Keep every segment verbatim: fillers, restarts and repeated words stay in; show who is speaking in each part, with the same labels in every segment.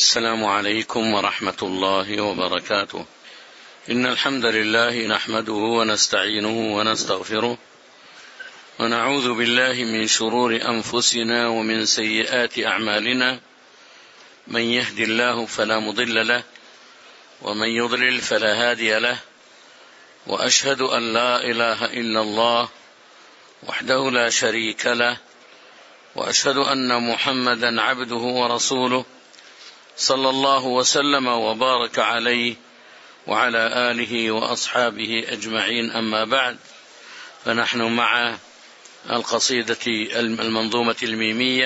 Speaker 1: السلام عليكم ورحمة الله وبركاته. إن الحمد لله نحمده ونستعينه ونستغفره ونعوذ بالله من شرور أنفسنا ومن سيئات أعمالنا، من يهد الله فلا مضل له ومن يضلل فلا هادي له، وأشهد أن لا إله إلا الله وحده لا شريك له، وأشهد أن محمدا عبده ورسوله صلى الله وسلم وبارك عليه وعلى آله وأصحابه أجمعين. أما بعد، فنحن مع القصيدة المنظومة الميمية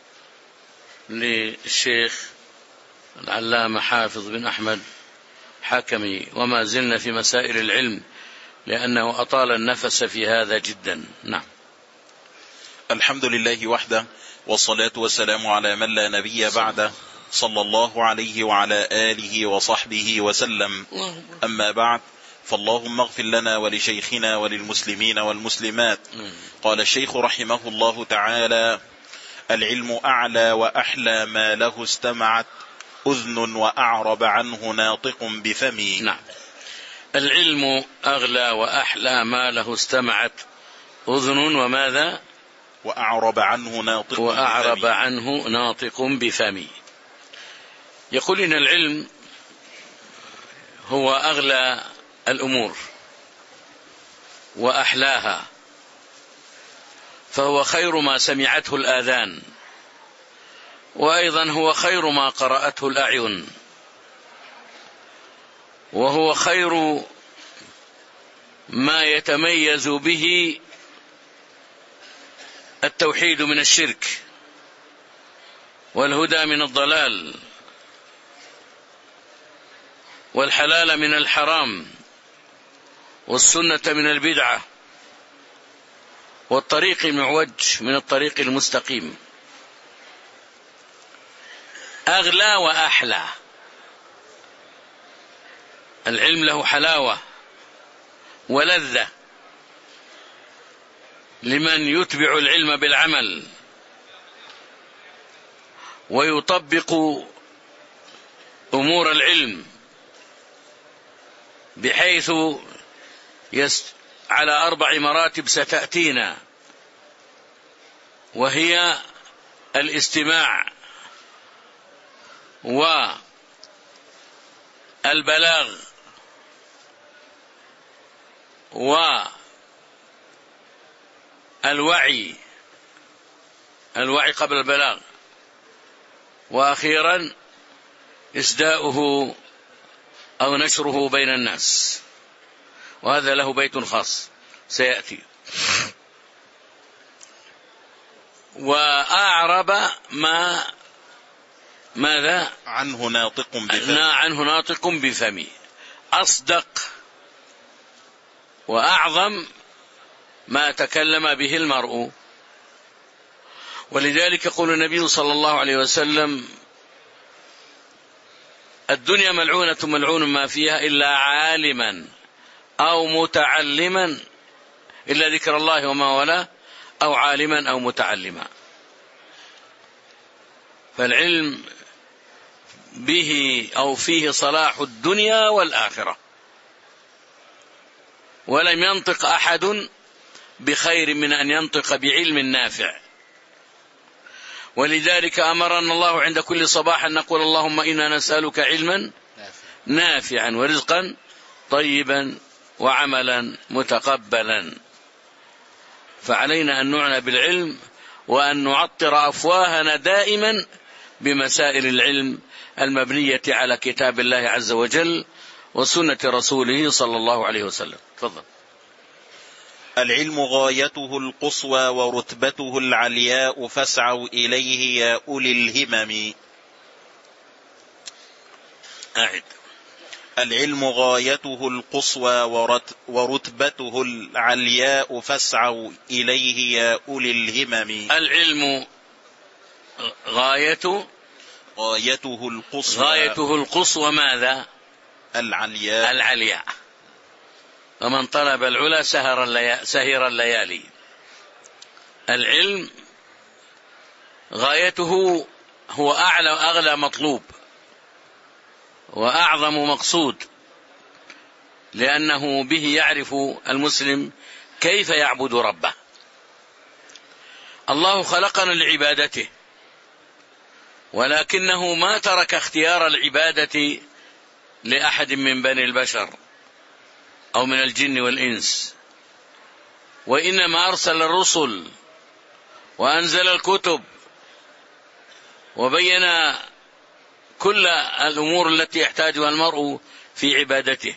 Speaker 1: للشيخ العلامة حافظ بن أحمد حكمي، وما زلنا في مسائل العلم لأنه أطال النفس في هذا جدا. نعم.
Speaker 2: الحمد لله وحده، والصلاة والسلام على من لا نبي بعده، صلى الله عليه وعلى آله وصحبه وسلم. أما بعد، فاللهم اغفر لنا ولشيخنا وللمسلمين والمسلمات. قال الشيخ رحمه الله تعالى: العلم أعلى وأحلى ما له استمعت أذن وأعرب عنه ناطق بفمي.
Speaker 1: نعم. العلم أغلى وأحلى ما له استمعت أذن وماذا؟
Speaker 2: وأعرب عنه ناطق
Speaker 1: وأعرب
Speaker 2: بفمي.
Speaker 1: عنه ناطق بفمي. يقول إن العلم هو أغلى الأمور وأحلاها، فهو خير ما سمعته الآذان، وأيضا هو خير ما قرأته الأعين، وهو خير ما يتميز به التوحيد من الشرك والهدى من الضلال والحلال من الحرام والسنة من البدعة والطريق المعوج من الطريق المستقيم. أغلى وأحلى. العلم له حلاوة ولذة لمن يتبع العلم بالعمل ويطبق أمور العلم، بحيث يست على أربع مراتب ستأتينا، وهي الاستماع والبلاغ والوعي، الوعي قبل البلاغ، وأخيرا إسداؤه أو نشره بين الناس، وهذا له بيت خاص سيأتي. وأعرب ما ماذا
Speaker 2: عنه ناطق بفمي.
Speaker 1: عنه ناطق بفمي. أصدق وأعظم ما تكلم به المرء. ولذلك يقول النبي صلى الله عليه وسلم: الدنيا ملعونة ملعون ما فيها إلا عالما أو متعلما، إلا ذكر الله وما ولا، أو عالما أو متعلما. فالعلم به أو فيه صلاح الدنيا والآخرة، ولم ينطق أحد بخير من أن ينطق بعلم نافع. ولذلك أمرنا الله عند كل صباح أن نقول: اللهم إنا نسألك علما نافعا ورزقا طيبا وعملا متقبلا. فعلينا أن نعنى بالعلم، وأن نعطر أفواهنا دائما بمسائل العلم المبنية على كتاب الله عز وجل وسنة رسوله صلى الله عليه وسلم. تفضل.
Speaker 2: العلم غايته القصوى ورتبته العلياء، فاسعوا إليه يا أولي الهمم.
Speaker 1: أعد.
Speaker 2: العلم غايته القصوى ورتبته العلياء، فاسعوا إليه يا أولي الهمم.
Speaker 1: العلم غايته
Speaker 2: غايته القصوى
Speaker 1: غايته القصوى ماذا؟
Speaker 2: العلياء
Speaker 1: العلياء. ومن طلب العلا سهر الليالي, سهر الليالي. العلم غايته هو أعلى أغلى مطلوب وأعظم مقصود، لأنه به يعرف المسلم كيف يعبد ربه. الله خلقنا لعبادته، ولكنه ما ترك اختيار العبادة لأحد من بني البشر أو من الجن والإنس، وإنما أرسل الرسل وأنزل الكتب وبين كل الأمور التي يحتاجها المرء في عبادته.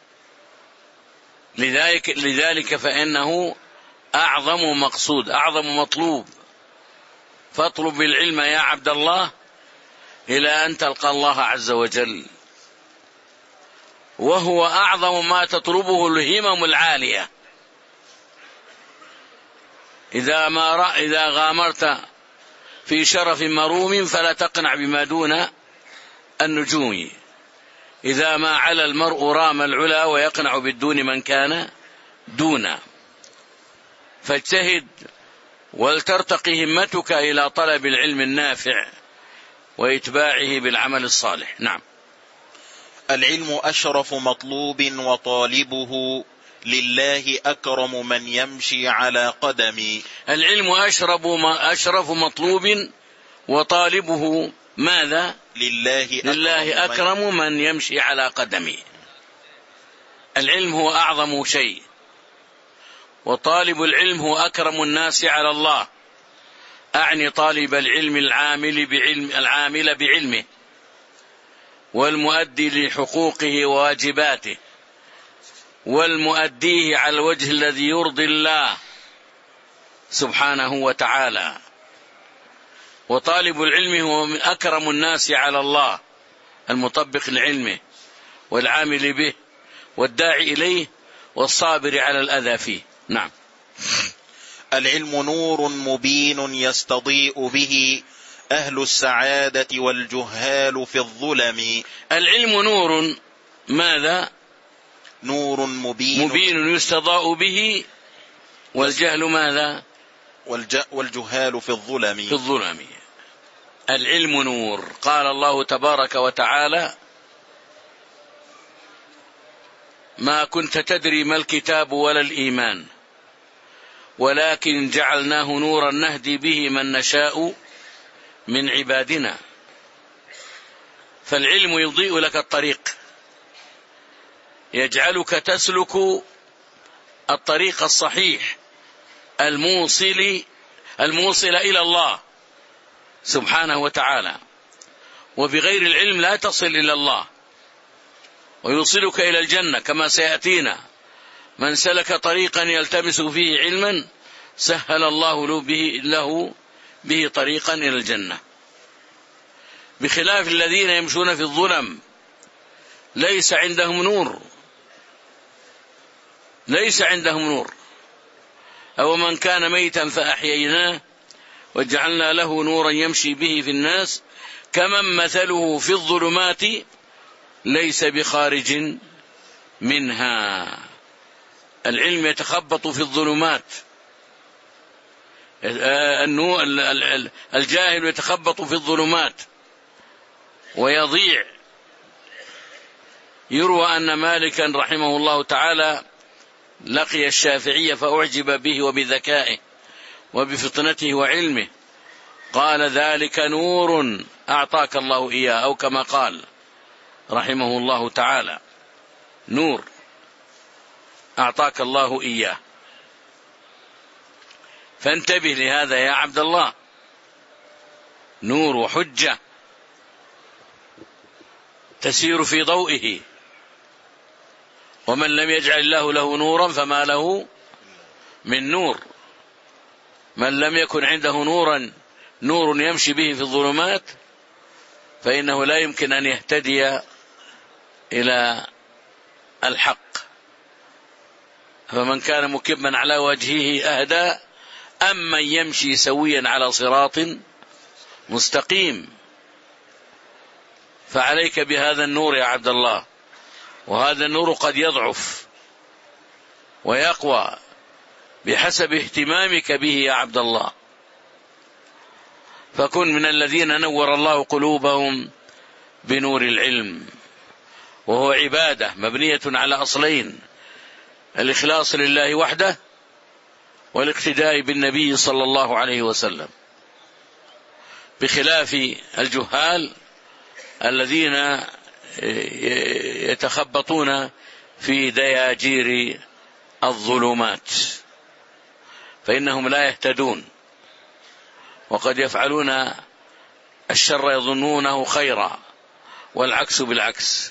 Speaker 1: لذلك, لذلك فإنه أعظم مقصود، أعظم مطلوب. فاطلب العلم يا عبد الله إلى أن تلقى الله عز وجل، وهو أعظم ما تطلبه الهمم العالية. إذا, ما رأ إذا غامرت في شرف مروم فلا تقنع بما دون النجوم. إذا ما علا المرء رام العلا ويقنع بالدون من كان دونا. فاجتهد ولترتقي همتك إلى طلب العلم النافع وإتباعه بالعمل الصالح. نعم.
Speaker 2: العلم أشرف مطلوب وطالبه لله أكرم من يمشي على قدمي.
Speaker 1: العلم أشرف أشرف مطلوب وطالبه ماذا؟
Speaker 2: لله أكرم,
Speaker 1: لله أكرم من يمشي على قدمي. العلم هو أعظم شيء، وطالب العلم هو أكرم الناس على الله. أعني طالب العلم العامل بعلم العامل بعلمه والمؤدي لحقوقه وواجباته والمؤديه على الوجه الذي يرضي الله سبحانه وتعالى. وطالب العلم هو من أكرم الناس على الله، المطبق لعلمه والعامل به والداعي إليه والصابر على الأذى فيه. نعم.
Speaker 2: العلم نور مبين يستضيء به أهل السعادة والجهال في الظلم.
Speaker 1: العلم نور ماذا؟
Speaker 2: نور مبين,
Speaker 1: مبين يستضاء به، والجهل ماذا؟
Speaker 2: والجهال في الظلم.
Speaker 1: في الظلم. العلم نور. قال الله تبارك وتعالى: ما كنت تدري ما الكتاب ولا الإيمان ولكن جعلناه نورا نهدي به من نشاء من عبادنا. فالعلم يضيء لك الطريق، يجعلك تسلك الطريق الصحيح الموصل الموصل إلى الله سبحانه وتعالى. وبغير العلم لا تصل إلى الله، ويوصلك إلى الجنة كما سيأتينا. من سلك طريقا يلتمس فيه علما سهل الله له به, له به طريقا إلى الجنة، بخلاف الذين يمشون في الظلم ليس عندهم نور، ليس عندهم نور. أو من كان ميتا فأحييناه وجعلنا له نورا يمشي به في الناس كمن مثله في الظلمات ليس بخارج منها. العلم يتخبط في الظلمات، الجاهل يتخبط في الظلمات ويضيع. يروى أن مالكا رحمه الله تعالى لقي الشافعي فأعجب به وبذكائه وبفطنته وعلمه، قال: ذلك نور أعطاك الله إياه، أو كما قال رحمه الله تعالى: نور أعطاك الله إياه. فانتبه لهذا يا عبد الله، نور وحجة تسير في ضوئه. ومن لم يجعل الله له نورا فما له من نور. من لم يكن عنده نورا نور يمشي به في الظلمات فإنه لا يمكن أن يهتدي إلى الحق. فمن كان مكبا على وجهه أهدى أم من يمشي سويا على صراط مستقيم. فعليك بهذا النور يا عبد الله، وهذا النور قد يضعف ويقوى بحسب اهتمامك به يا عبد الله. فكن من الذين نور الله قلوبهم بنور العلم. وهو عبادة مبنية على أصلين: الإخلاص لله وحده، والاقتداء بالنبي صلى الله عليه وسلم، بخلاف الجهال الذين يتخبطون في دياجير الظلمات، فإنهم لا يهتدون، وقد يفعلون الشر يظنونه خيرا، والعكس بالعكس.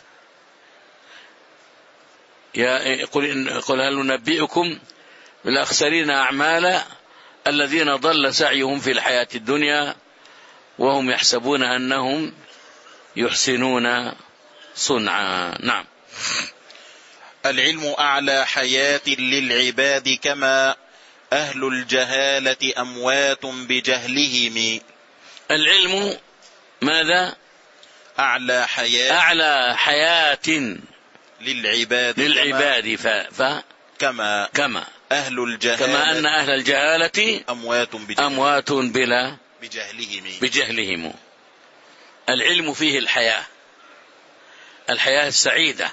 Speaker 1: قل هل ننبئكم بالأخسرين أعمالا الذين ضل سعيهم في الحياة الدنيا وهم يحسبون أنهم يحسنون صنعا. نعم.
Speaker 2: العلم أعلى حياة للعباد، كما أهل الجهالة أموات بجهلهم.
Speaker 1: العلم ماذا؟
Speaker 2: أعلى حياة
Speaker 1: أعلى حياة
Speaker 2: للعباد
Speaker 1: للعباد ف... ف...
Speaker 2: كما
Speaker 1: كما
Speaker 2: أهل الجهالة
Speaker 1: كما أن أهل الجهالة
Speaker 2: أموات بجهلهم,
Speaker 1: أموات بلا
Speaker 2: بجهلهم.
Speaker 1: بجهلهم. العلم فيه الحياة، الحياة السعيدة،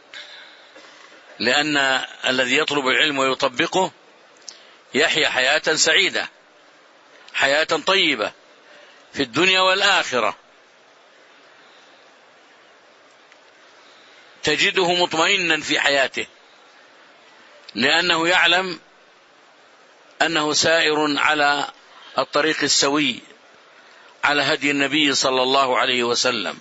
Speaker 1: لأن الذي يطلب العلم ويطبقه يحيا حياة سعيدة، حياة طيبة في الدنيا والآخرة، تجده مطمئنا في حياته، لأنه يعلم أنه سائر على الطريق السوي، على هدي النبي صلى الله عليه وسلم،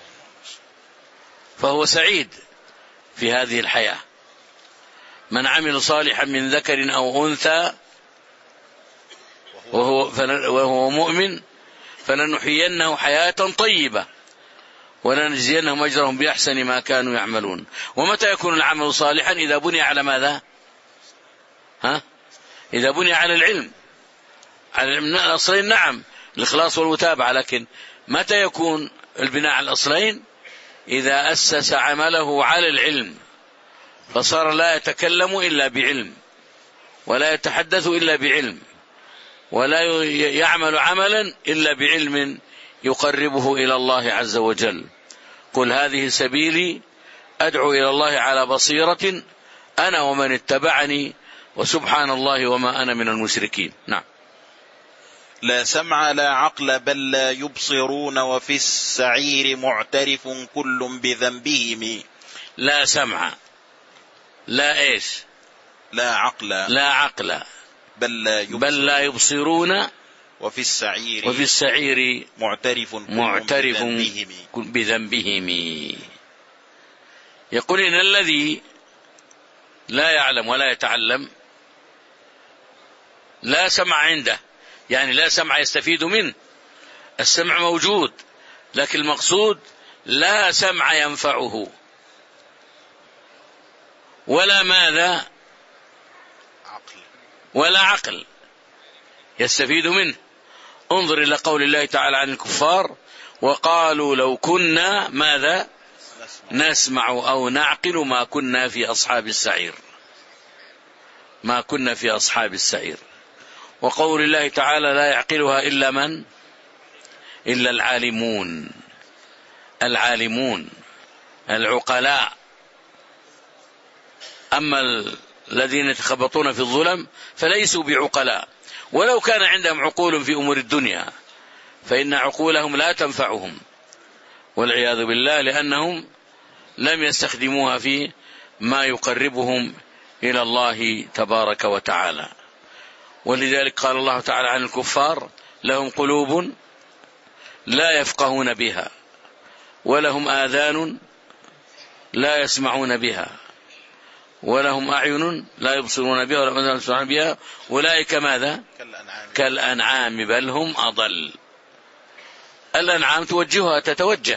Speaker 1: فهو سعيد في هذه الحياة. من عمل صالحا من ذكر أو أنثى وهو, وهو مؤمن فلنحيينه حياة طيبة ولنجزينهم أجرهم بأحسن ما كانوا يعملون. ومتى يكون العمل صالحا؟ إذا بني على ماذا؟ ها؟ إذا بني على العلم، على الأصلين. نعم، الإخلاص والمتابعة، لكن متى يكون البناء على الأصلين؟ إذا أسس عمله على العلم، فصار لا يتكلم إلا بعلم، ولا يتحدث إلا بعلم، ولا يعمل عملا إلا بعلم يقربه إلى الله عز وجل. قل هذه سبيلي أدعو إلى الله على بصيرة أنا ومن اتبعني وسبحان الله وما أنا من المشركين. نعم.
Speaker 2: لا سمع لا عقل بل لا يبصرون، وفي السعير معترف كل بذنبهم.
Speaker 1: لا سمع، لا إيش؟
Speaker 2: لا عقل،
Speaker 1: لا عقل
Speaker 2: بل لا يبصرون,
Speaker 1: بل لا يبصرون
Speaker 2: وفي السعير
Speaker 1: وفي السعير
Speaker 2: معترف
Speaker 1: معترف
Speaker 2: بذنبهم.
Speaker 1: بذنبهم. يقول إن الذي لا يعلم ولا يتعلم لا سمع عنده، يعني لا سمع يستفيد منه، السمع موجود، لكن المقصود لا سمع ينفعه ولا ماذا؟
Speaker 2: عقل.
Speaker 1: ولا عقل يستفيد منه. انظر إلى قول الله تعالى عن الكفار: وقالوا لو كنا ماذا؟ نسمع, نسمع أو نعقل ما كنا في أصحاب السعير، ما كنا في أصحاب السعير. وقول الله تعالى: لا يعقلها إلا من؟ إلا العالمون، العالمون العقلاء. أما الذين يتخبطون في الظلم فليسوا بعقلاء، ولو كان عندهم عقول في أمور الدنيا فإن عقولهم لا تنفعهم والعياذ بالله، لأنهم لم يستخدموها في ما يقربهم إلى الله تبارك وتعالى. ولذلك قال الله تعالى عن الكفار: لهم قلوب لا يفقهون بها، ولهم آذان لا يسمعون بها، ولهم أعين لا يبصرون بها، ولهم آذان لا يسمعون بها، أولئك ماذا؟
Speaker 2: كالأنعام.
Speaker 1: كالأنعام بل هم أضل. الأنعام توجهها تتوجه،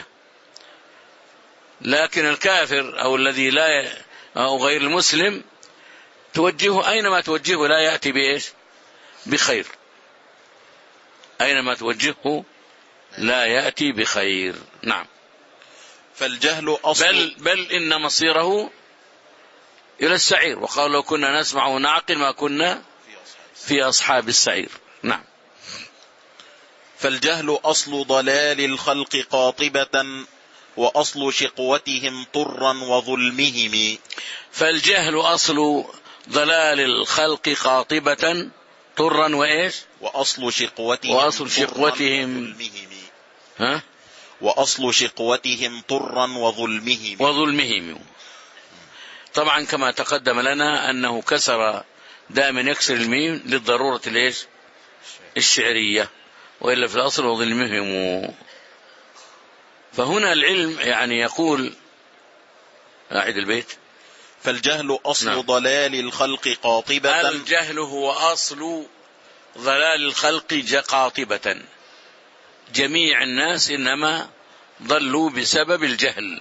Speaker 1: لكن الكافر أو الذي لا أو غير المسلم توجهه أينما توجهه لا يأتي بإيش؟ بخير. أينما توجهه لا يأتي بخير. نعم.
Speaker 2: فالجهل أصل
Speaker 1: بل, بل إن مصيره إلى السعير. وقال: لو كنا نسمع ونعقل ما كنا في أصحاب السعير. نعم.
Speaker 2: فالجهل أصل ضلال الخلق قاطبة، وأصل شقوتهم طرا وظلمهم.
Speaker 1: فالجهل أصل ضلال الخلق قاطبة طرا وإيش؟
Speaker 2: وأصل شقوتهم
Speaker 1: وأصل شقوتهم ها؟
Speaker 2: وأصل شقوتهم طرا وظلمهم
Speaker 1: وظلمهم. طبعا كما تقدم لنا أنه كسر دائما يكسر الميم للضرورة ليش؟ الشعرية، وإلا في الأصل وظلمهم. فهنا العلم يعني يقول أعد البيت.
Speaker 2: فالجهل أصل
Speaker 1: نعم.
Speaker 2: ضلال الخلق قاطبة.
Speaker 1: الجهل هو أصل ضلال الخلق قاطبة. جميع الناس إنما ضلوا بسبب الجهل،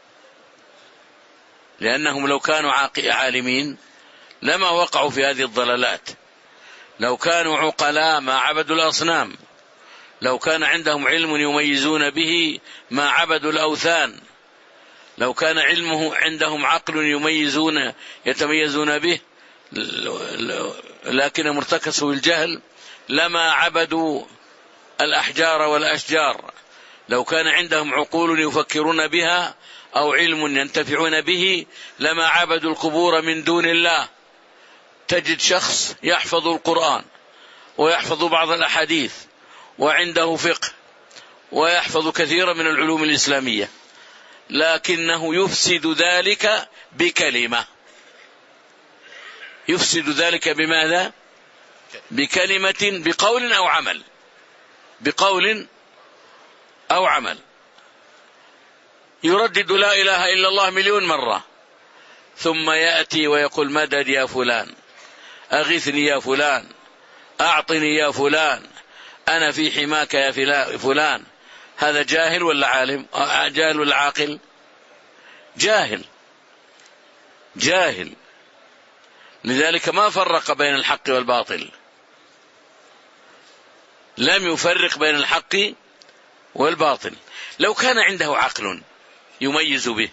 Speaker 1: لأنهم لو كانوا عالمين لما وقعوا في هذه الضلالات. لو كانوا عقلاء ما عبدوا الأصنام، لو كان عندهم علم يميزون به ما عبدوا الأوثان، لو كان علمه عندهم عقل يميزون يتميزون به لكن مرتكزوا الجهل لما عبدوا الأحجار والأشجار. لو كان عندهم عقول يفكرون بها أو علم ينتفعون به لما عبدوا القبور من دون الله. تجد شخص يحفظ القرآن ويحفظ بعض الأحاديث وعنده فقه ويحفظ كثيرا من العلوم الإسلامية، لكنه يفسد ذلك بكلمة. يفسد ذلك بماذا؟ بكلمة، بقول أو عمل، بقول أو عمل. يردد لا إله إلا الله مليون مرة، ثم يأتي ويقول مدد يا فلان، أغثني يا فلان، أعطني يا فلان، أنا في حماك يا فلان. هذا جاهل ولا عالم؟ جاهل ولا عاقل؟ جاهل جاهل. لذلك ما فرق بين الحق والباطل، لم يفرق بين الحق والباطل. لو كان عنده عقل يميز به،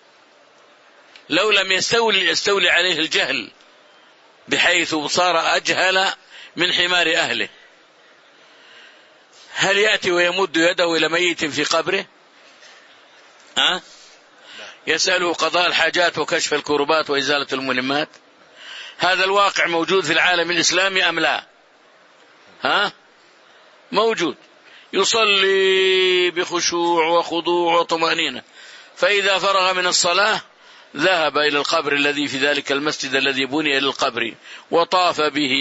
Speaker 1: لو لم يستولي, يستولي عليه الجهل بحيث صار أجهل من حمار أهله، هل يأتي ويمد يده إلى ميت في قبره؟ أه؟ يسأله قضاء الحاجات وكشف الكربات وإزالة الملمات؟ هذا الواقع موجود في العالم الإسلامي أم لا؟ ها؟ موجود. يصلي بخشوع وخضوع وطمأنينة، فإذا فرغ من الصلاة ذهب إلى القبر الذي في ذلك المسجد الذي بني للقبر وطاف به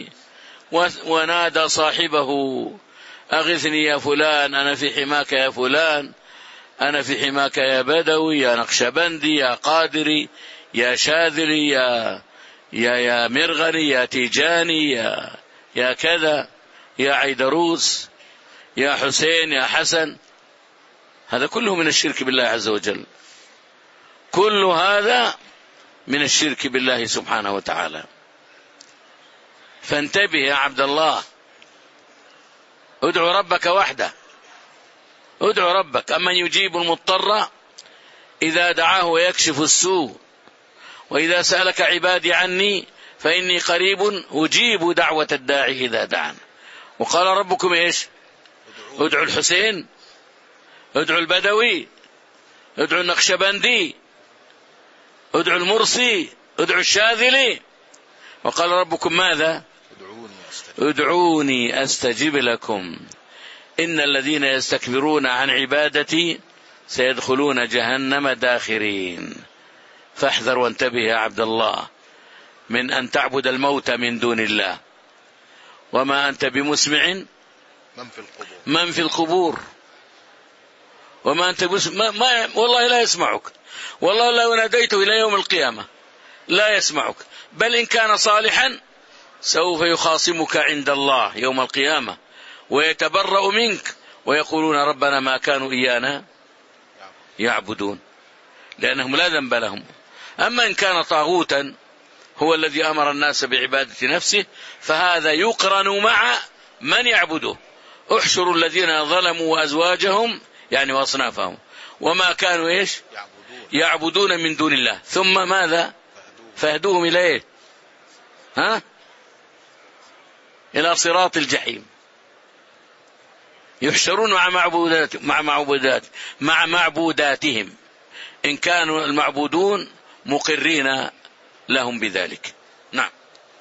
Speaker 1: ونادى صاحبه أغثني يا فلان، أنا في حماك يا فلان، أنا في حماك يا بدوي، يا نقشبندي، يا قادري، يا شاذلي، يا يا يا مرغني، يا تيجاني، يا يا كذا، يا عيدروس، يا حسين، يا حسن. هذا كله من الشرك بالله عز وجل، كل هذا من الشرك بالله سبحانه وتعالى. فانتبه يا عبد الله، ادعو ربك وحده، ادعو ربك. أمن يجيب المضطر إذا دعاه ويكشف السوء وإذا سألك عبادي عني فإني قريب أجيب دعوة الداعي إذا دعان. وقال ربكم إيش؟ ادعو الحسين، ادعو البدوي، ادعو النقشبندي، ادعو المرسي، ادعو الشاذلي. وقال ربكم ماذا؟ ادعوني أستجب لكم إن الذين يستكبرون عن عبادتي سيدخلون جهنم داخرين. فاحذر وانتبه يا عبد الله من أن تعبد الموت من دون الله، وما أنت بمسمع
Speaker 3: من في القبور,
Speaker 1: من في القبور. وما أنت بسمع ما ما والله لا يسمعك، والله لو ناديته إلى يوم القيامة لا يسمعك، بل إن كان صالحا سوف يخاصمك عند الله يوم القيامة ويتبرأ منك ويقولون ربنا ما كانوا إيانا يعبدون، لأنهم لا ذنب لهم. أما إن كان طاغوتا هو الذي أمر الناس بعبادة نفسه فهذا يقرن مع من يعبده. احشروا الذين ظلموا وأزواجهم يعني وأصنافهم وما كانوا إيش يعبدون من دون الله ثم ماذا فاهدوهم إلى إيه؟ ها؟ إلى صراط الجحيم. يحشرون مع معبودات مع معبودات مع معبوداتهم إن كانوا المعبودون مقرين لهم بذلك. نعم.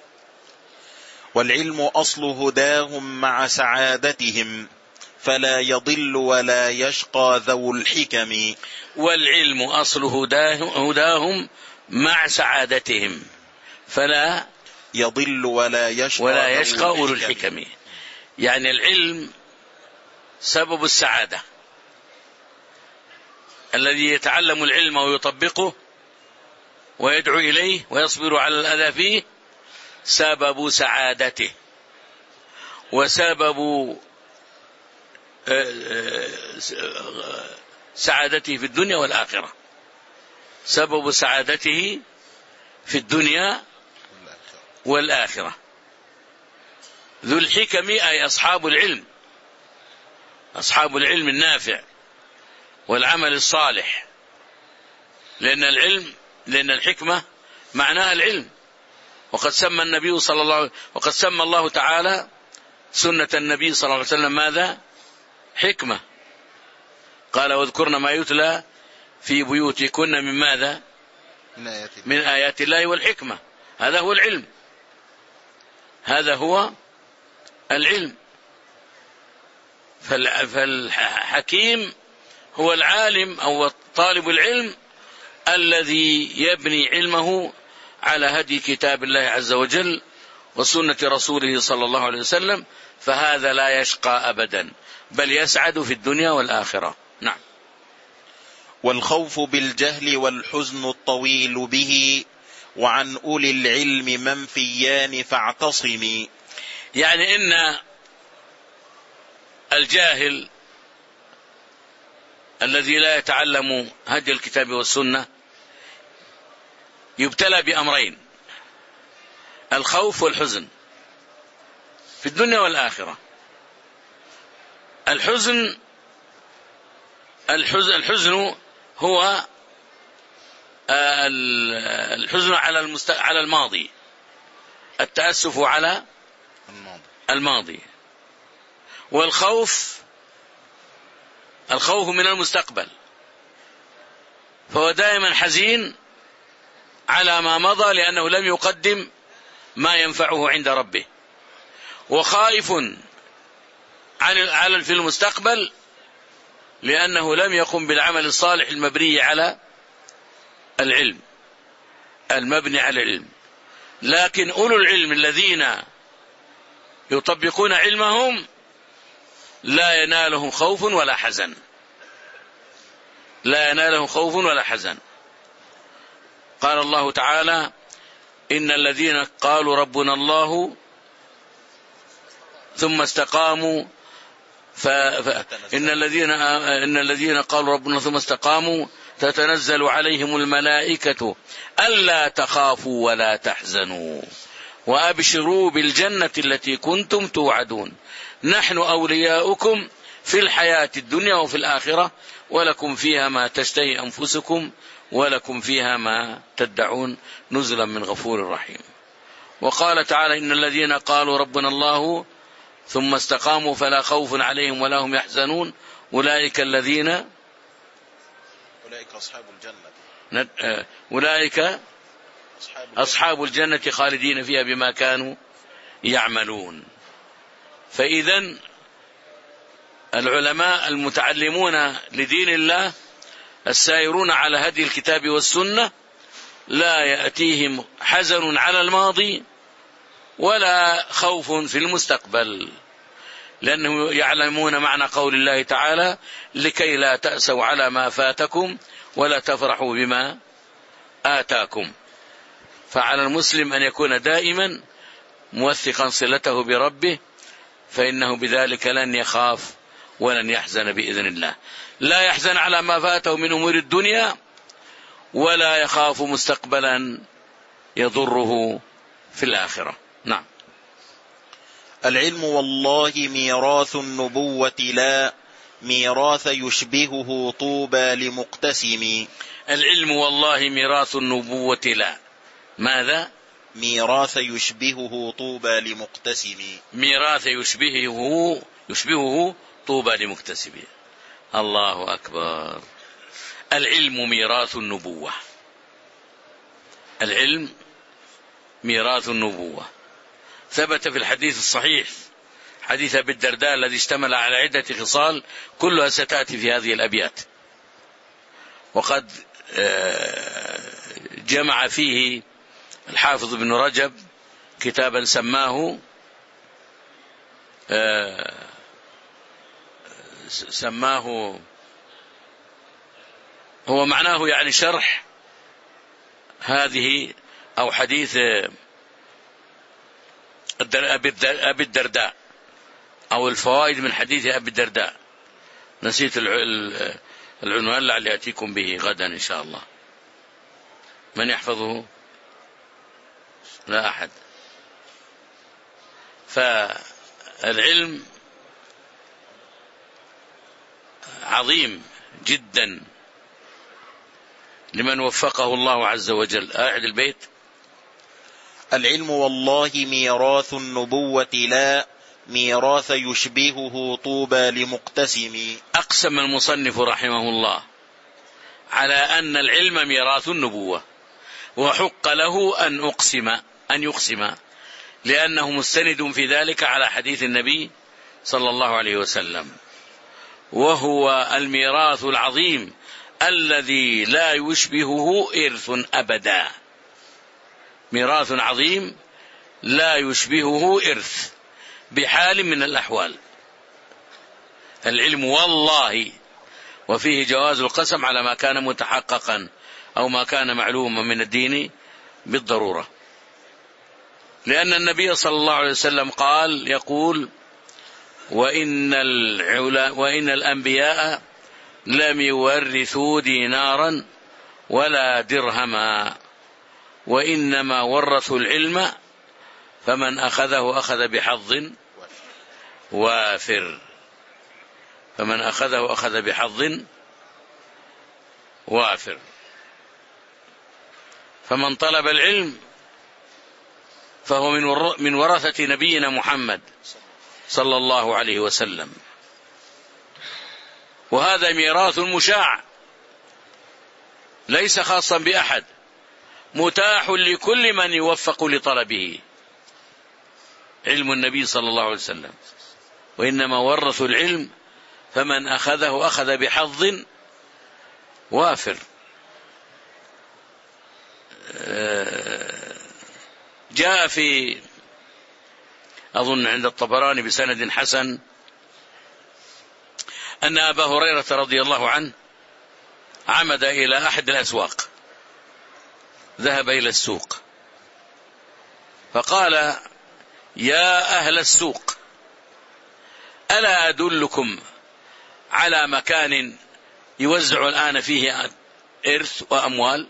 Speaker 2: والعلم أصل هداهم مع سعادتهم فلا يضل ولا يشقى ذو الحكم.
Speaker 1: والعلم أصل هداهم مع سعادتهم فلا
Speaker 2: يضل ولا يشقى,
Speaker 1: ولا يشقى أولو الحكم. يعني العلم سبب السعادة، الذي يتعلم العلم ويطبقه ويدعو إليه ويصبر على الأذى فيه سبب سعادته وسبب سعادته في الدنيا والآخرة. سبب سعادته في الدنيا والآخرة. ذو الحكم أي أصحاب العلم، أصحاب العلم النافع والعمل الصالح، لأن العلم لأن الحكمة معناها العلم. وقد سمى النبي صلى الله عليه وقد سمى الله تعالى سنة النبي صلى الله عليه وسلم ماذا؟ حكمة. قال واذكرن ما يتلى في بيوتكن من ماذا؟ من آيات, من آيات الله والحكمة. هذا هو العلم، هذا هو العلم. فالحكيم هو العالم أو طالب العلم الذي يبني علمه على هدي كتاب الله عز وجل وسنة رسوله صلى الله عليه وسلم، فهذا لا يشقى أبدا بل يسعد في الدنيا والآخرة. نعم.
Speaker 2: والخوف بالجهل والحزن الطويل به وعن أولي العلم منفيان فاعتصمي.
Speaker 1: يعني إن الجاهل الذي لا يتعلم هدي الكتاب والسنة يبتلى بأمرين: الخوف والحزن في الدنيا والآخرة. الحزن الحزن, الحزن هو الحزن على المست... على الماضي، التأسف على الماضي. والخوف الخوف من المستقبل، فهو دائما حزين على ما مضى لأنه لم يقدم ما ينفعه عند ربه، وخائف على في المستقبل لأنه لم يقم بالعمل الصالح المبني على العلم المبني على العلم. لكن أولو العلم الذين يطبقون علمهم لا ينالهم خوف ولا حزن، لا ينالهم خوف ولا حزن. قال الله تعالى: إن الذين قالوا ربنا الله ثم استقاموا ف... ف... إن الذين إن الذين قالوا ربنا ثم استقاموا تتنزل عليهم الملائكة ألا تخافوا ولا تحزنوا وأبشروا بالجنة التي كنتم توعدون نحن أولياؤكم في الحياة الدنيا وفي الآخرة ولكم فيها ما تشتهي أنفسكم ولكم فيها ما تدعون نزلا من غفور رحيم. وقال تعالى: إن الذين قالوا ربنا الله ثم استقاموا فلا خوف عليهم ولا هم يحزنون أولئك الذين
Speaker 2: أولئك أصحاب الجنة
Speaker 1: أولئك أصحاب الجنة خالدين فيها بما كانوا يعملون. فإذا العلماء المتعلمون لدين الله السائرون على هدي الكتاب والسنة لا يأتيهم حزن على الماضي ولا خوف في المستقبل، لأنهم يعلمون معنى قول الله تعالى: لكي لا تأسوا على ما فاتكم ولا تفرحوا بما آتاكم. فعلى المسلم أن يكون دائما موثقا صلته بربه، فإنه بذلك لن يخاف ولن يحزن بإذن الله. لا يحزن على ما فاته من أمور الدنيا ولا يخاف مستقبلا يضره في الآخرة. نعم.
Speaker 2: العلم والله ميراث النبوة لا ميراث يشبهه طوبى لمقتسم.
Speaker 1: العلم والله ميراث النبوة لا ماذا؟
Speaker 2: ميراث يشبهه طوبى لمقتسم.
Speaker 1: ميراث يشبهه يشبهه طوبى لمكتسبين. الله أكبر. العلم ميراث النبوة، العلم ميراث النبوة. ثبت في الحديث الصحيح حديث أبي الدرداء الذي اشتمل على عدة خصال كلها ستأتي في هذه الأبيات، وقد جمع فيه الحافظ ابن رجب كتابا سماه سماه هو معناه يعني شرح هذه أو حديث أبي الدرداء أو الفوائد من حديث أبي الدرداء. نسيت العنوان لعلي أتيكم به غدا إن شاء الله. من يحفظه؟ لا أحد. فالعلم عظيم جدا لمن وفقه الله عز وجل. أعد البيت.
Speaker 2: العلم والله ميراث النبوة لا ميراث يشبهه طوبى لمقتسم.
Speaker 1: أقسم المصنف رحمه الله على أن العلم ميراث النبوة، وحق له أن أقسم أن يقسم لأنه مستند في ذلك على حديث النبي صلى الله عليه وسلم، وهو الميراث العظيم الذي لا يشبهه إرث أبدا. ميراث عظيم لا يشبهه إرث بحال من الأحوال. العلم والله، وفيه جواز القسم على ما كان متحققا أو ما كان معلوما من الدين بالضرورة، لأن النبي صلى الله عليه وسلم قال يقول وإن, وإن الأنبياء لم يورثوا دينارا ولا درهما وإنما ورثوا العلم فمن أخذه أخذ بحظ وافر. فمن أخذه أخذ بحظ وافر. فمن طلب العلم فهو من ورثة نبينا محمد صلى الله عليه وسلم، وهذا ميراث مشاع ليس خاصا بأحد، متاح لكل من يوفق لطلبه. علم النبي صلى الله عليه وسلم وإنما ورثوا العلم فمن أخذه أخذ بحظ وافر. جاء في أظن عند الطبراني بسند حسن أن أبا هريرة رضي الله عنه عمد إلى أحد الأسواق، ذهب إلى السوق فقال يا أهل السوق ألا أدلكم على مكان يوزع الآن فيه إرث وأموال؟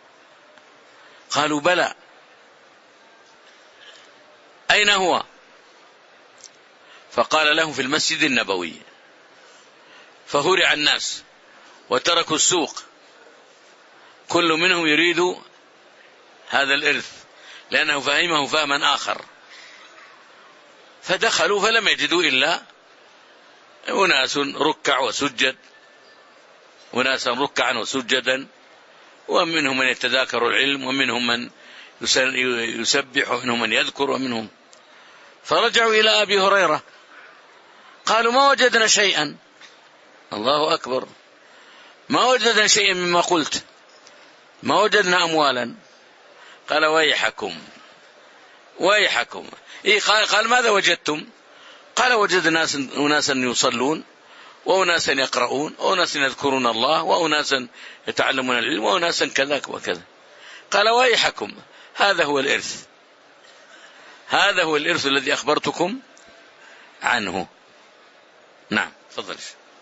Speaker 1: قالوا بلى. أين هو؟ فقال لهم في المسجد النبوي. فهرع الناس وتركوا السوق، كل منهم يريد هذا الإرث لأنه فهمه فهما آخر، فدخلوا فلم يجدوا إلا أناس ركع وسجد، وناسا ركعا وسجدا، ومنهم من يتذاكر العلم ومنهم من يسبح ومنهم من يذكر ومنهم. فرجعوا إلى أبي هريرة قالوا ما وجدنا شيئا. الله أكبر، ما وجدنا شيئا مما قلت، ما وجدنا أموالا. قال ويحكم ويحكم. إيه قال, قال ماذا وجدتم؟ قال وجدنا أناسا يصلون وأناسا يقرؤون وأناسا يذكرون الله وأناسا يتعلمون العلم وأناسا كذا وكذا. قال ويحكم، هذا هو الإرث، هذا هو الإرث الذي أخبرتكم عنه. نعم تفضل.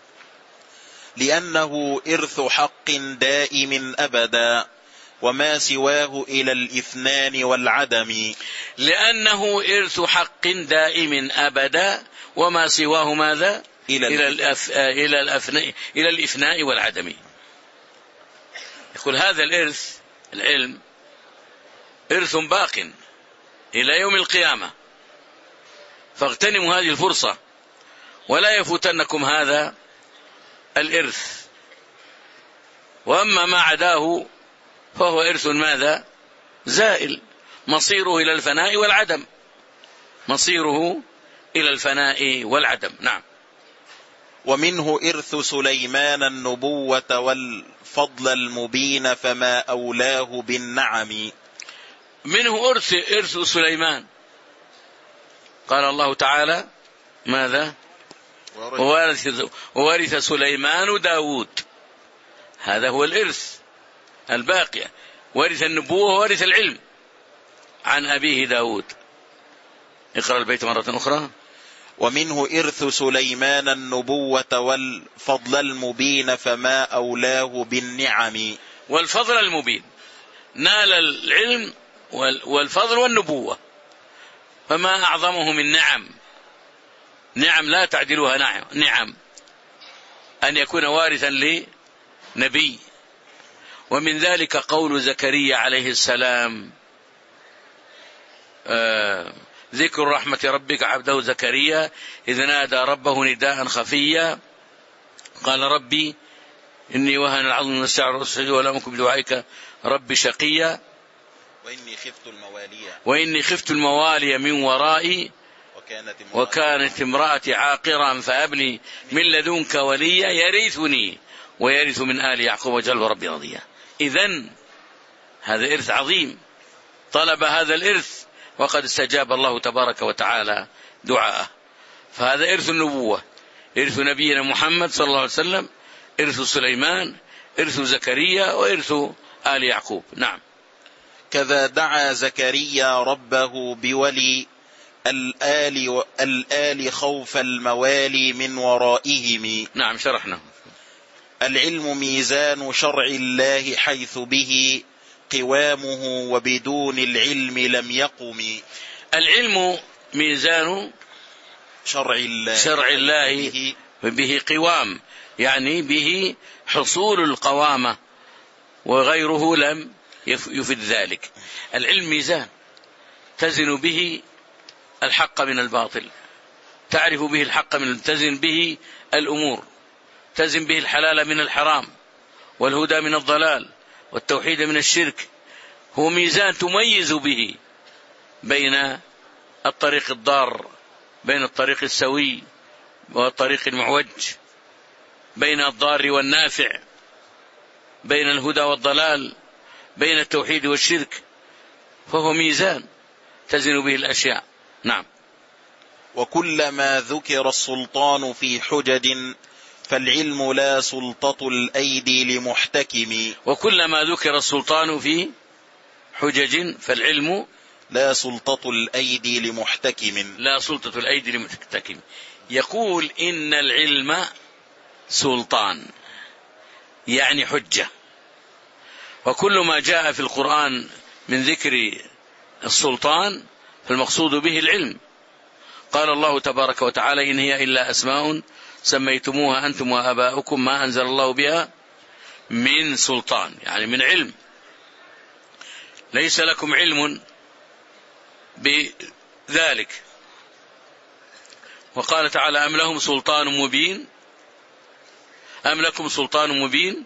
Speaker 2: لأنه إرث حق دائم أبدا وما سواه إلى الإثنان والعدم.
Speaker 1: لأنه إرث حق دائم أبدا وما سواه ماذا؟ إلى, إلى, الأف... إلى, الأفناء... إلى الإفناء والعدم. يقول هذا الإرث العلم إرث باق إلى يوم القيامة، فاغتنموا هذه الفرصة ولا يفوتنكم هذا الإرث. وأما ما عداه فهو إرث ماذا؟ زائل، مصيره إلى الفناء والعدم، مصيره إلى الفناء والعدم. نعم.
Speaker 2: ومنه إرث سليمان النبوة والفضل المبين فما أولاه بالنعم.
Speaker 1: منه إرث, إرث سليمان، قال الله تعالى ماذا؟ وورث, وورث سليمان داود. هذا هو الإرث الباقي، ورث النبوة وورث العلم عن أبيه داود. اقرأ البيت مرة أخرى.
Speaker 2: ومنه إرث سليمان النبوة والفضل المبين فما أولاه بالنعم.
Speaker 1: والفضل المبين، نال العلم والفضل والنبوة، فما أعظمه من نعم، نعم لا تعدلها نعم, نعم أن يكون وارثا لنبي. ومن ذلك قول زكريا عليه السلام آه ذكر رحمة ربك عبده زكريا إذ نادى ربه نداء خفيا قال ربي إني وهن العظم من الشعر والسجود ولم أكن بدعائك ربي شقيا
Speaker 2: وإني خفت الموالي
Speaker 1: وإني خفت الموالي من ورائي وكانت امرأتي عاقرا فهب لي من لدنك وليا يرثني ويرث من آل يعقوب واجعله ربي رضيا. إذن هذا إرث عظيم، طلب هذا الإرث وقد استجاب الله تبارك وتعالى دعاءه. فهذا إرث النبوة، إرث نبينا محمد صلى الله عليه وسلم، إرث سليمان، إرث زكريا، وإرث آل يعقوب. نعم.
Speaker 2: كذا دعا زكريا ربه بولي الآل, الآل خوف الموالي من ورائهم.
Speaker 1: نعم شرحنا.
Speaker 2: العلم ميزان شرع الله حيث به قوامه وبدون العلم لم يقم.
Speaker 1: العلم ميزان
Speaker 2: شرع الله,
Speaker 1: شرع الله به, به قوام، يعني به حصول القوامة، وغيره لم يفد ذلك. العلم ميزان تزن به الحق من الباطل، تعرف به الحق من، تزن به الأمور، تزن به الحلال من الحرام والهدى من الضلال والتوحيد من الشرك. هو ميزان تميز به بين الطريق الضار، بين الطريق السوي والطريق المعوج، بين الضار والنافع، بين الهدى والضلال، بين التوحيد والشرك. فهو ميزان تزن به الأشياء. نعم.
Speaker 2: وكلما ذكر السلطان في حجج فالعلم لا سلطة الأيدي لمحتكم.
Speaker 1: وكلما ذكر السلطان في حجج فالعلم
Speaker 2: لا سلطة الأيدي لمحتكم.
Speaker 1: لا سلطة الأيدي لمحتكم. يقول إن العلم سلطان، يعني حجة. وكل ما جاء في القرآن من ذكر السلطان فالمقصود به العلم. قال الله تبارك وتعالى إن هي إلا أسماء سميتموها أنتم وآباؤكم ما أنزل الله بها من سلطان، يعني من علم. ليس لكم علم بذلك. وقال تعالى أم لهم سلطان مبين أم لكم سلطان مبين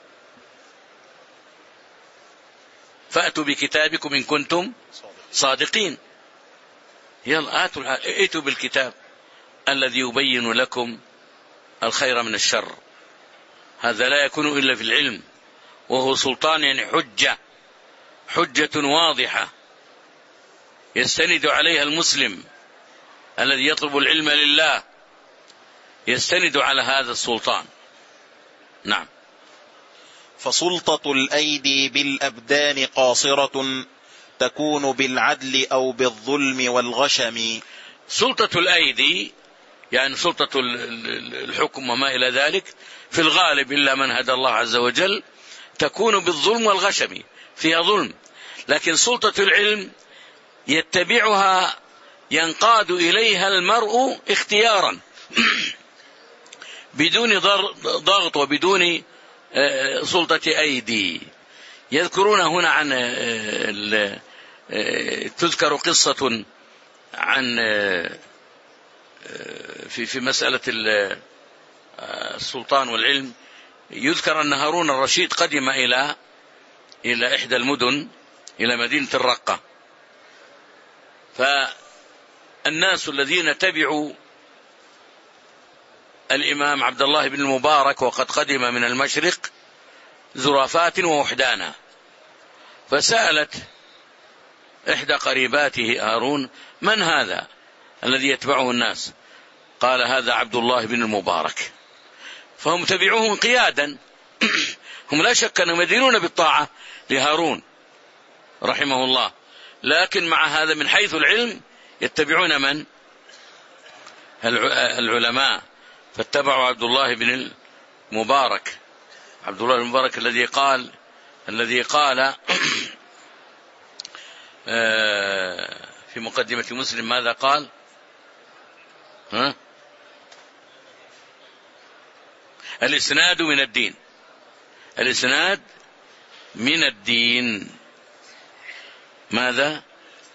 Speaker 1: فأتوا بكتابكم إن كنتم صادقين. يلا آتوا ائتوا بالكتاب الذي يبين لكم الخير من الشر. هذا لا يكون إلا في العلم، وهو سلطان يعني حجة، حجة واضحة يستند عليها المسلم الذي يطلب العلم لله، يستند على هذا السلطان. نعم.
Speaker 2: فسلطة الأيدي بالأبدان قاصرة تكون بالعدل أو بالظلم والغشم.
Speaker 1: سلطة الأيدي يعني سلطة الحكم وما إلى ذلك في الغالب إلا من هدى الله عز وجل تكون بالظلم والغشم، فيها ظلم. لكن سلطة العلم يتبعها، ينقاد إليها المرء اختيارا بدون ضغط وبدون سلطة أيدي. يذكرون هنا عن تذكر قصة عن في في مسألة السلطان والعلم، يذكر أن هارون الرشيد قدم إلى إلى إحدى المدن، إلى مدينة الرقة، فالناس الذين تبعوا الإمام عبد الله بن المبارك وقد قدم من المشرق زرافات ووحدانا، فسألت إحدى قريباته هارون: من هذا الذي يتبعه الناس؟ قال: هذا عبد الله بن المبارك. فهم تبعوه انقيادا هم لا شك أنهم يدينون بالطاعة لهارون رحمه الله، لكن مع هذا من حيث العلم يتبعون من؟ العلماء، فاتبعوا عبد الله بن المبارك. عبد الله المبارك الذي قال الذي قال في مقدمة مسلم ماذا قال؟ ها؟ الإسناد من الدين، الإسناد من الدين. ماذا؟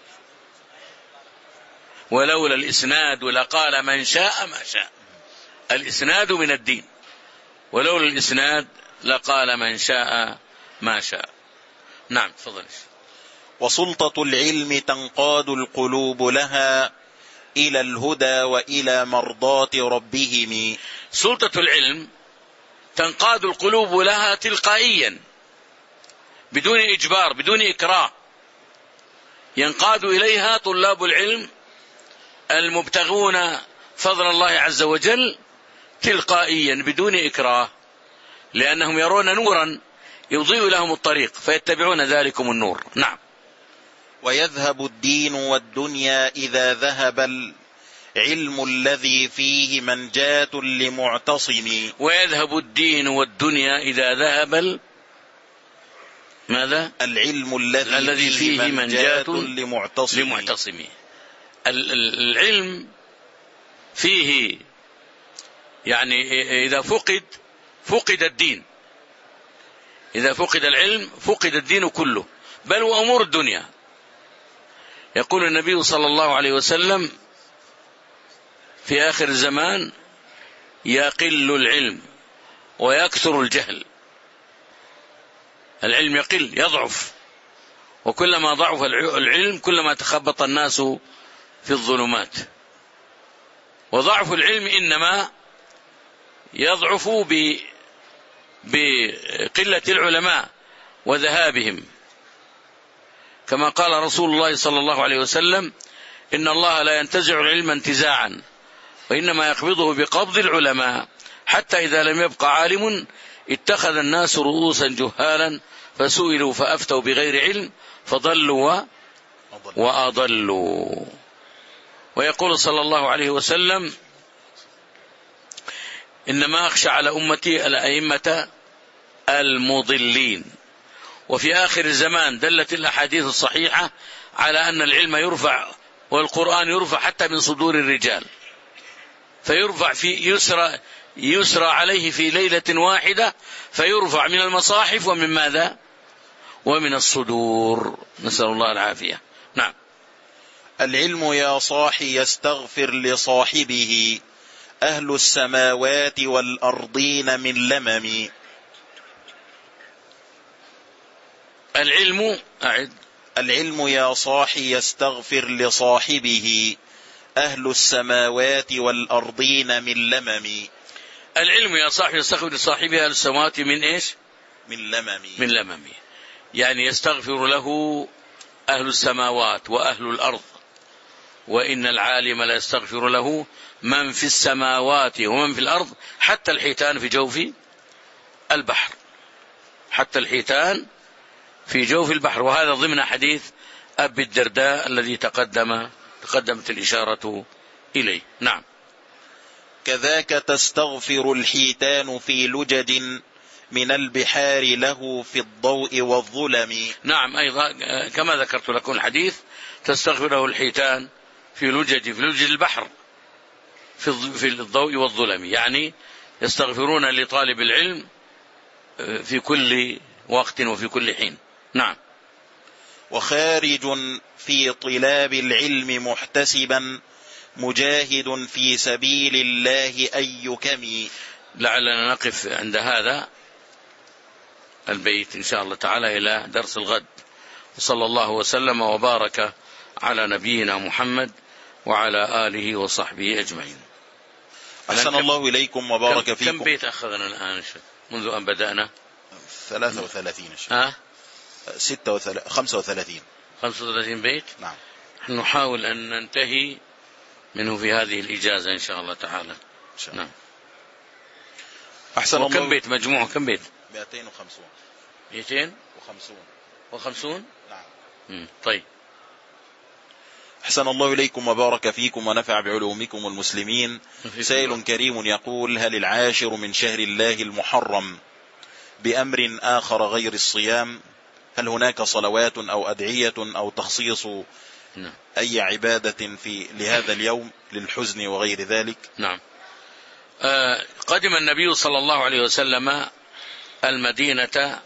Speaker 1: ولولا الإسناد لقال من شاء ما شاء. الإسناد من الدين، ولولا الإسناد لقال من شاء ما شاء. نعم تفضل.
Speaker 2: وسلطة العلم تنقاد القلوب لها إلى الهدى وإلى مرضاة ربهم.
Speaker 1: سلطة العلم تنقاد القلوب لها تلقائيا بدون إجبار بدون إكراه، ينقاد إليها طلاب العلم المبتغون فضل الله عز وجل تلقائيا بدون إكراه، لأنهم يرون نورا يضيء لهم الطريق فيتبعون ذلكم النور. نعم.
Speaker 2: ويذهب الدين والدنيا إذا ذهب العلم الذي فيه منجاة لمعتصم.
Speaker 1: ويذهب الدين والدنيا إذا ذهب ال... ماذا؟
Speaker 2: العلم الذي,
Speaker 1: الذي فيه منجاة
Speaker 2: لمعتصم.
Speaker 1: لمعتصم. العلم فيه يعني إذا فقد فقد الدين، إذا فقد العلم فقد الدين كله، بل وأمور الدنيا. يقول النبي صلى الله عليه وسلم في آخر الزمان: يقل العلم ويكثر الجهل. العلم يقل يضعف، وكلما ضعف العلم كلما تخبط الناس في الظلمات. وضعف العلم إنما يضعف بقلة العلماء وذهابهم، كما قال رسول الله صلى الله عليه وسلم: إن الله لا ينتزع العلم انتزاعا، وإنما يقبضه بقبض العلماء، حتى إذا لم يبقى عالم اتخذ الناس رؤوسا جهالا فسئلوا فأفتوا بغير علم فضلوا وأضلوا. ويقول صلى الله عليه وسلم: إنما أخشى على أمتي الأئمة المضلين. وفي آخر الزمان دلت الأحاديث الصحيحة على أن العلم يرفع والقرآن يرفع حتى من صدور الرجال، فيرفع في يسرى يسرى عليه في ليلة واحدة، فيرفع من المصاحف ومن ماذا؟ ومن الصدور، نسأل الله العافية. نعم.
Speaker 2: العلم يا صاحي يستغفر لصاحبه، أهل السماوات والأرضين من لمم.
Speaker 1: العلم أعد.
Speaker 2: العلم يا صاحي يستغفر لصاحبه، أهل السماوات والأرضين من لمم.
Speaker 1: العلم يا صاحي يستغفر لصاحبه، أهل السماوات من إيش؟
Speaker 2: من لمم.
Speaker 1: من لمم، يعني يستغفر له أهل السماوات وأهل الأرض. وإن العالم لا يستغفر له من في السماوات ومن في الأرض، حتى الحيتان في جوف البحر، حتى الحيتان في جوف البحر. وهذا ضمن حديث أبي الدرداء الذي تقدم تقدمت الإشارة إليه. نعم.
Speaker 2: كذاك تستغفر الحيتان في لجج من البحار له في الضوء والظلم.
Speaker 1: نعم، أيضا كما ذكرت لكم الحديث: تستغفره الحيتان في لجج في لجج البحر في الضوء والظلم، يعني يستغفرون لطالب العلم في كل وقت وفي كل حين. نعم.
Speaker 2: وخارج في طلاب العلم محتسبا مجاهد في سبيل الله أي كم.
Speaker 1: لعلنا نقف عند هذا البيت إن شاء الله تعالى إلى درس الغد. وصلى الله وسلم وبارك على نبينا محمد وعلى آله وصحبه أجمعين.
Speaker 2: أحسن الله إليكم وبارك
Speaker 1: كم
Speaker 2: فيكم.
Speaker 1: كم بيت أخذنا الآن منذ أن بدأنا؟
Speaker 2: ثلاثة وثلاثين
Speaker 1: ها؟
Speaker 2: ستة وثلاثين خمسة وثلاثين
Speaker 1: خمسة وثلاثين بيت.
Speaker 2: نعم.
Speaker 1: نحاول أن ننتهي منه في هذه الإجازة إن شاء الله تعالى.
Speaker 2: شاء الله.
Speaker 1: نعم.
Speaker 2: أحسن الله.
Speaker 1: كم بيت مجموع كم بيت؟
Speaker 2: مئتين وخمسون.
Speaker 1: مئتين
Speaker 2: وخمسون.
Speaker 1: وخمسون.
Speaker 2: نعم.
Speaker 1: مم. طيب.
Speaker 2: أحسن الله إليكم وبارك فيكم ونفع بعلومكم المسلمين. سائل كريم يقول: هل العاشر من شهر الله المحرم بأمر آخر غير الصيام؟ هل هناك صلوات أو أدعية أو تخصيص
Speaker 1: نعم.
Speaker 2: أي عبادة في لهذا اليوم للحزن وغير ذلك؟
Speaker 1: نعم. آه قدم النبي صلى الله عليه وسلم المدينة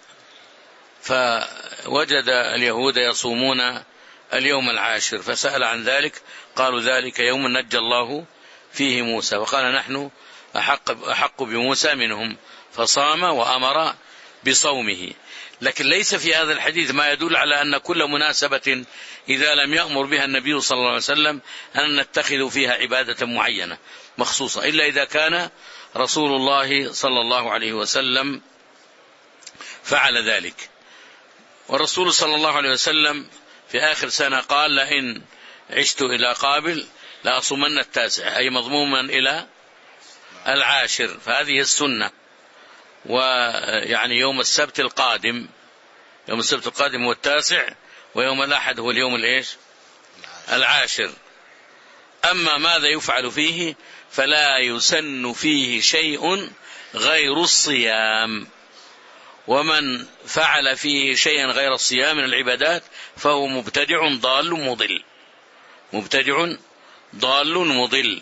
Speaker 1: فوجد اليهود يصومون اليوم العاشر فسأل عن ذلك، قالوا ذلك يوم نجى الله فيه موسى، وقال نحن أحق, أحق بموسى منهم، فصام وأمر بصومه. لكن ليس في هذا الحديث ما يدل على أن كل مناسبة إذا لم يأمر بها النبي صلى الله عليه وسلم أن نتخذ فيها عبادة معينة مخصوصة، إلا إذا كان رسول الله صلى الله عليه وسلم فعل ذلك. والرسول صلى الله عليه وسلم في آخر سنة قال: لئن عشت إلى قابل لأصومن التاسع، أي مضموما إلى العاشر، فهذه السنة. ويعني يوم السبت القادم، يوم السبت القادم هو التاسع، ويوم الأحد هو اليوم الإيش؟ العاشر. أما ماذا يفعل فيه فلا يسن فيه شيء غير الصيام، ومن فعل فيه شيئا غير الصيام من العبادات فهو مبتدع ضال مضل، مبتدع ضال مضل.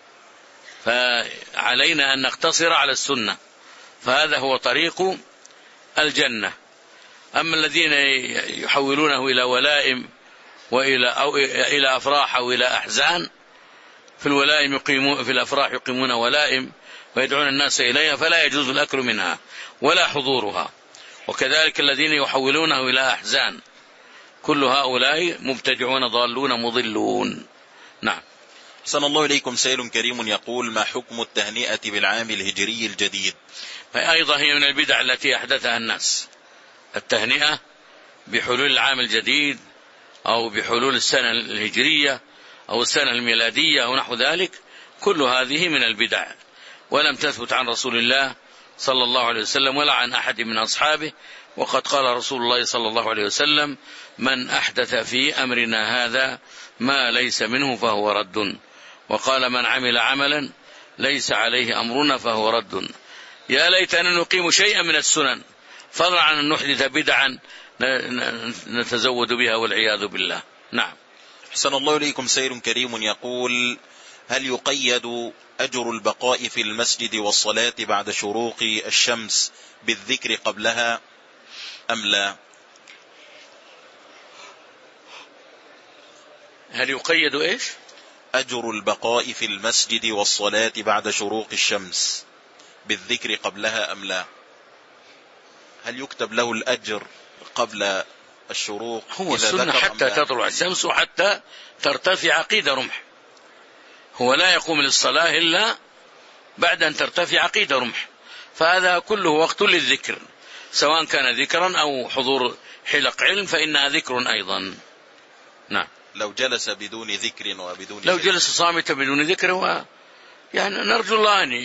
Speaker 1: فعلينا أن نقتصر على السنة، فهذا هو طريق الجنة. أما الذين يحولونه إلى ولائم وإلى أو إلى أفراح أو إلى أحزان، في الولائم يقيمون، في الأفراح يقيمون ولائم ويدعون الناس إليها، فلا يجوز الأكل منها ولا حضورها. وكذلك الذين يحولونه إلى أحزان، كل هؤلاء مبتدعون ضالون مضلون. نعم.
Speaker 2: أحسن الله إليكم. سائل كريم يقول: ما حكم التهنئة بالعام الهجري الجديد؟
Speaker 1: أيضا هي من البدع التي أحدثها الناس، التهنئة بحلول العام الجديد أو بحلول السنة الهجرية أو السنة الميلادية أو نحو ذلك، كل هذه من البدع، ولم تثبت عن رسول الله صلى الله عليه وسلم ولا عن أحد من أصحابه. وقد قال رسول الله صلى الله عليه وسلم: من أحدث في أمرنا هذا ما ليس منه فهو رد. وقال: من عمل عملا ليس عليه أمرنا فهو رد. يا ليتنا نقيم شيئا من السنن، فضلا عن أن نحدث بدعا نتزود بها والعياذ بالله. نعم.
Speaker 2: أحسن الله إليكم. سائل كريم يقول: هل يقيد أجر البقاء في المسجد والصلاة بعد شروق الشمس بالذكر قبلها أم لا؟
Speaker 1: هل يقيد إيش؟
Speaker 2: أجر البقاء في المسجد والصلاة بعد شروق الشمس بالذكر قبلها أم لا؟ هل يكتب له الأجر قبل الشروق؟
Speaker 1: هو السنة حتى تطلع الشمس وحتى ترتفع قيد رمح، هو لا يقوم للصلاة إلا بعد أن ترتفع قيد رمح، فهذا كله وقت للذكر، سواء كان ذكرا أو حضور حلق علم فإنها ذكر أيضا. نعم.
Speaker 2: لو جلس بدون ذكر وبدون
Speaker 1: لو جلس صامتا بدون ذكر و... يعني نرجو الله أن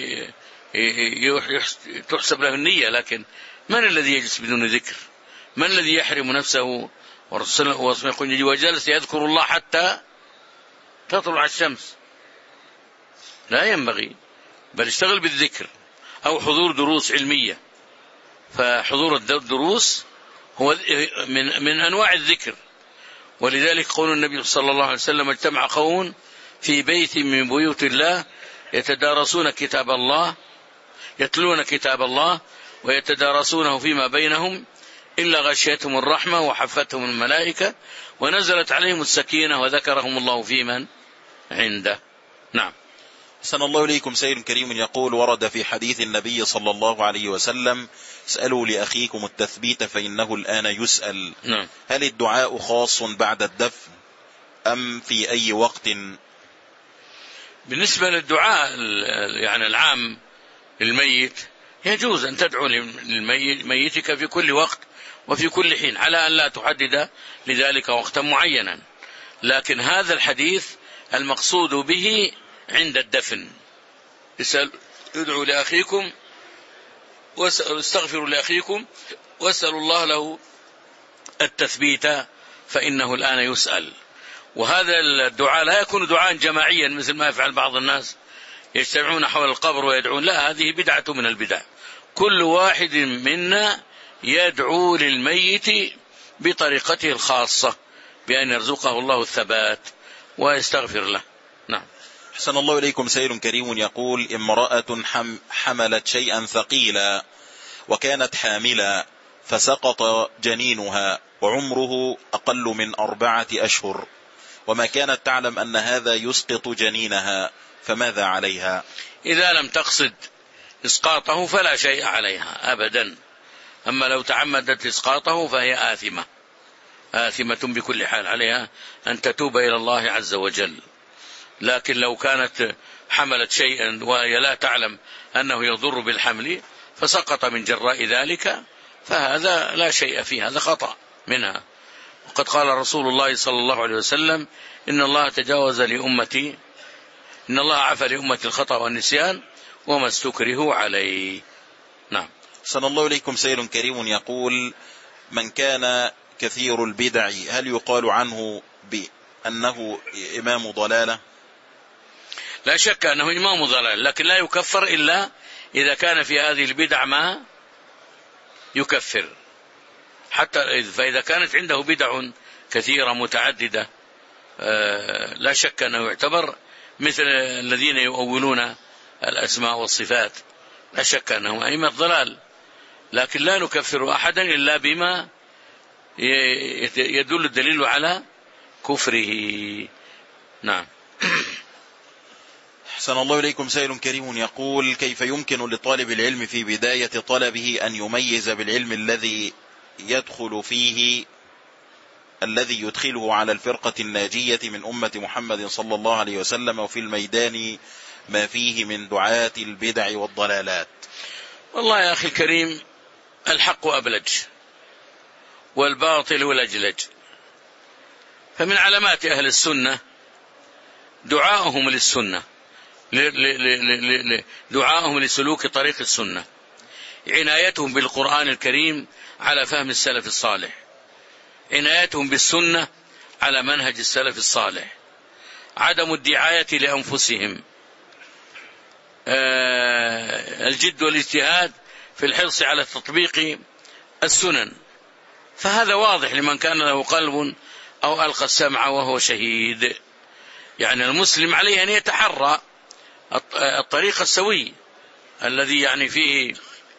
Speaker 1: تحسب له النية، لكن من الذي يجلس بدون ذكر؟ من الذي يحرم نفسه ورسوله وجلس يذكر الله حتى تطلع الشمس؟ لا ينبغي، بل اشتغل بالذكر أو حضور دروس علمية، فحضور الدروس هو من, من أنواع الذكر. ولذلك قول النبي صلى الله عليه وسلم: اجتمع قوم في بيت من بيوت الله يتدارسون كتاب الله يتلون كتاب الله ويتدارسونه فيما بينهم إلا غشيتهم الرحمة وحفتهم الملائكة ونزلت عليهم السكينة وذكرهم الله في من عنده. نعم.
Speaker 2: أحسن الله إليكم. سائل كريم يقول: ورد في حديث النبي صلى الله عليه وسلم: اسألوا لأخيكم التثبيت فإنه الآن يسأل.
Speaker 1: نعم.
Speaker 2: هل الدعاء خاص بعد الدفن أم في أي وقت؟
Speaker 1: بالنسبة للدعاء يعني العام للميت يجوز أن تدعو لميتك في كل وقت وفي كل حين، على أن لا تحدد لذلك وقتا معينا، لكن هذا الحديث المقصود به عند الدفن. ادعوا لأخيكم واستغفروا لأخيكم واسألوا الله له التثبيت فإنه الآن يسأل. وهذا الدعاء لا يكون دعاء جماعيا مثل ما يفعل بعض الناس يجتمعون حول القبر ويدعون، لا، هذه بدعة من البدع. كل واحد منا يدعو للميت بطريقته الخاصة بأن يرزقه الله الثبات ويستغفر له. نعم.
Speaker 2: أحسن الله إليكم. سائل كريم يقول: امرأة حم حملت شيئا ثقيلا وكانت حاملا فسقط جنينها وعمره أقل من أربعة أشهر، وما كانت تعلم أن هذا يسقط جنينها، فماذا عليها؟
Speaker 1: إذا لم تقصد إسقاطه فلا شيء عليها أبدا، أما لو تعمدت إسقاطه فهي آثمة آثمة بكل حال، عليها أن تتوب إلى الله عز وجل. لكن لو كانت حملت شيئا وهي لا تعلم أنه يضر بالحمل فسقط من جراء ذلك فهذا لا شيء فيه، هذا خطأ منها. وقد قال رسول الله صلى الله عليه وسلم: إن الله تجاوز لأمتي إن الله عفى لأمتي الخطأ والنسيان وما استكرهوا عليه. نعم.
Speaker 2: صلى الله عليكم. سائل كريم يقول: من كان كثير البدع هل يقال عنه بأنه إمام ضلالة؟
Speaker 1: لا شك أنه إمام ضلال، لكن لا يكفر إلا إذا كان في هذه البدع ما يكفر. حتى فإذا كانت عنده بدع كثيرة متعددة لا شك أنه يعتبر مثل الذين يؤولون الأسماء والصفات، لا شك أنهم أئمة ضلال، لكن لا نكفر أحدا إلا بما يدل الدليل على كفره. نعم.
Speaker 2: أحسن الله إليكم. سائل كريم يقول: كيف يمكن لطالب العلم في بداية طلبه أن يميز بالعلم الذي يدخل فيه الذي يدخله على الفرقة الناجية من أمة محمد صلى الله عليه وسلم، وفي الميدان ما فيه من دعاة البدع والضلالات؟
Speaker 1: والله يا أخي الكريم، الحق أبلج والباطل لجلج، فمن علامات أهل السنة دعاءهم للسنة، دعاءهم لسلوك طريق السنة، عنايتهم بالقرآن الكريم على فهم السلف الصالح، عنايتهم بالسنة على منهج السلف الصالح، عدم الدعاية لأنفسهم، الجد والاجتهاد في الحرص على تطبيق السنن. فهذا واضح لمن كان له قلب أو ألقى السمع وهو شهيد. يعني المسلم عليه أن يتحرى الطريق السوي الذي يعني فيه،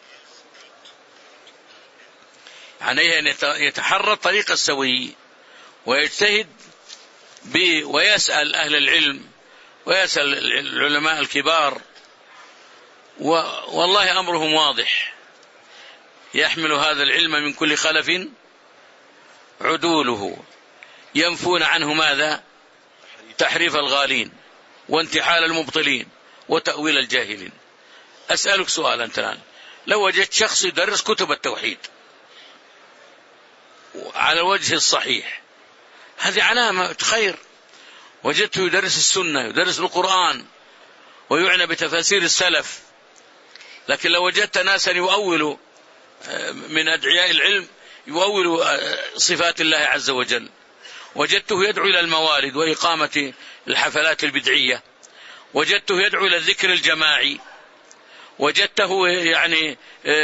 Speaker 1: عليه أن يتحرى الطريق السوي ويجتهد ويسأل أهل العلم ويسأل العلماء الكبار، والله أمرهم واضح، يحمل هذا العلم من كل خلف عدوله، ينفون عنه ماذا؟ تحريف الغالين وانتحال المبطلين وتأويل الجاهلين. أسألك سؤال أنت الآن، لو وجدت شخص يدرس كتب التوحيد على الوجه الصحيح، هذه علامة خير. وجدته يدرس السنة، يدرس القرآن ويعنى بتفاسير السلف. لكن لو وجدت ناسا يؤول من أدعياء العلم يؤول صفات الله عز وجل، وجدته يدعو إلى الموالد وإقامة الحفلات البدعية، وجدته يدعو إلى الذكر الجماعي، وجدته يعني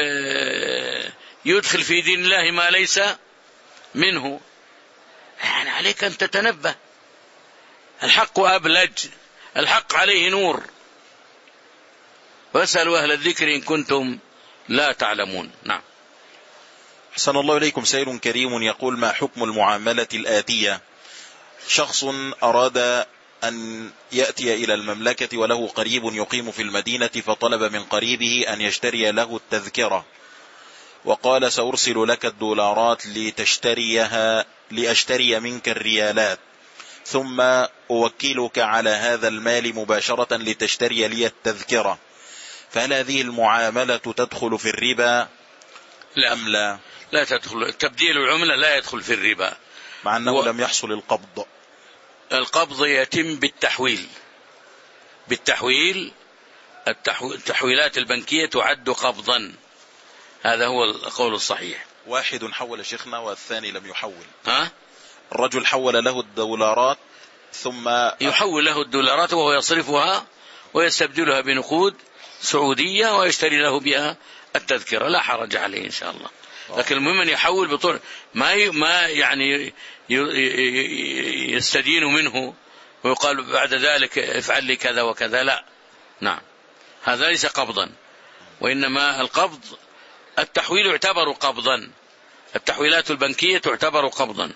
Speaker 1: يدخل في دين الله ما ليس منه، يعني عليك أن تتنبه. الحق أبلج، الحق عليه نور، فاسألوا أهل الذكر إن كنتم لا تعلمون. نعم.
Speaker 2: أحسن الله إليكم. سائل كريم يقول: ما حكم المعاملة الآتية؟ شخص أراد أن يأتي إلى المملكة وله قريب يقيم في المدينة، فطلب من قريبه أن يشتري له التذكرة، وقال سأرسل لك الدولارات لتشتريها لأشتري منك الريالات، ثم أوكلك على هذا المال مباشرة لتشتري لي التذكرة، فهل هذه المعاملة تدخل في الربا
Speaker 1: لا
Speaker 2: أم لا؟
Speaker 1: لا تدخل، تبديل العملة لا يدخل في الربا،
Speaker 2: مع أنه و... لم يحصل القبض.
Speaker 1: القبض يتم بالتحويل، بالتحويل التحو... التحويلات البنكية تعد قبضا، هذا هو القول الصحيح.
Speaker 2: واحد حول شيخنا والثاني لم يحول.
Speaker 1: ها؟
Speaker 2: الرجل حول له الدولارات ثم
Speaker 1: يحول له الدولارات وهو يصرفها ويستبدلها بنقود سعودية ويشتري له بها التذكرة، لا حرج عليه إن شاء الله. لكن المهم أن يحول بطول ما ي... ما يعني ي... يستدين منه ويقال بعد ذلك افعل لي كذا وكذا، لا، نعم، هذا ليس قبضا، وإنما القبض التحويل يعتبر قبضا، التحويلات البنكية تعتبر قبضا.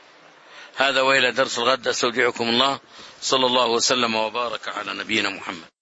Speaker 1: هذا وإلى درس الغد، أستودعكم الله، صلى الله وسلم وبارك على نبينا محمد.